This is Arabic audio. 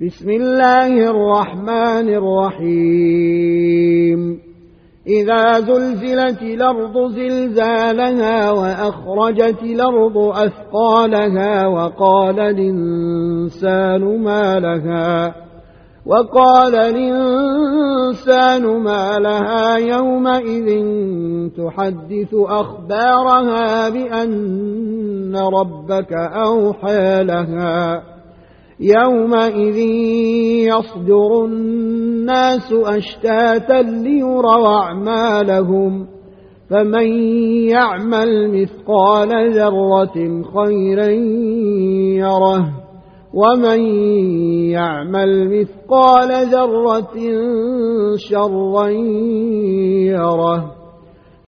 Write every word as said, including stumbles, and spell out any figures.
بسم الله الرحمن الرحيم إذا زلزلت الأرض زلزالها وأخرجت الأرض أثقالها وقال الإنسان ما لها وقال الإنسان ما لها يومئذ تحدث أخبارها بأن ربك أوحى لها يومئذ يصدر الناس أشتاتا ليروا أعمالهم فمن يعمل مثقال ذرة خيرا يره ومن يعمل مثقال ذرة شرا يره.